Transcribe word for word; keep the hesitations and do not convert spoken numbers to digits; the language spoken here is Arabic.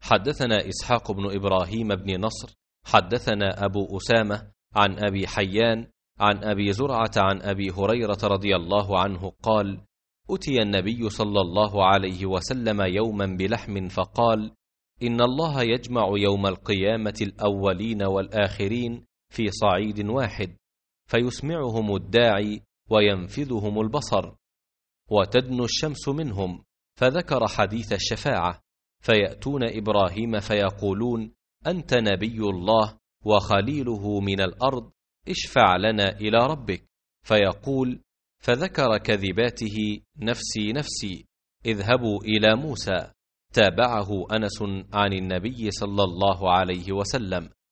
حدثنا إسحاق بن إبراهيم بن نصر حدثنا أبو أسامة عن أبي حيان عن أبي زرعة عن أبي هريرة رضي الله عنه قال: أتي النبي صلى الله عليه وسلم يوما بلحم فقال: إن الله يجمع يوم القيامة الأولين والآخرين في صعيد واحد، فيسمعهم الداعي وينفذهم البصر، وتدنو الشمس منهم، فذكر حديث الشفاعة، فيأتون إبراهيم فيقولون: أنت نبي الله وخليله من الأرض، اشفع لنا إلى ربك، فيقول: فذكر كذباته: نفسي نفسي، اذهبوا إلى موسى. تابعه أنس عن النبي صلى الله عليه وسلم.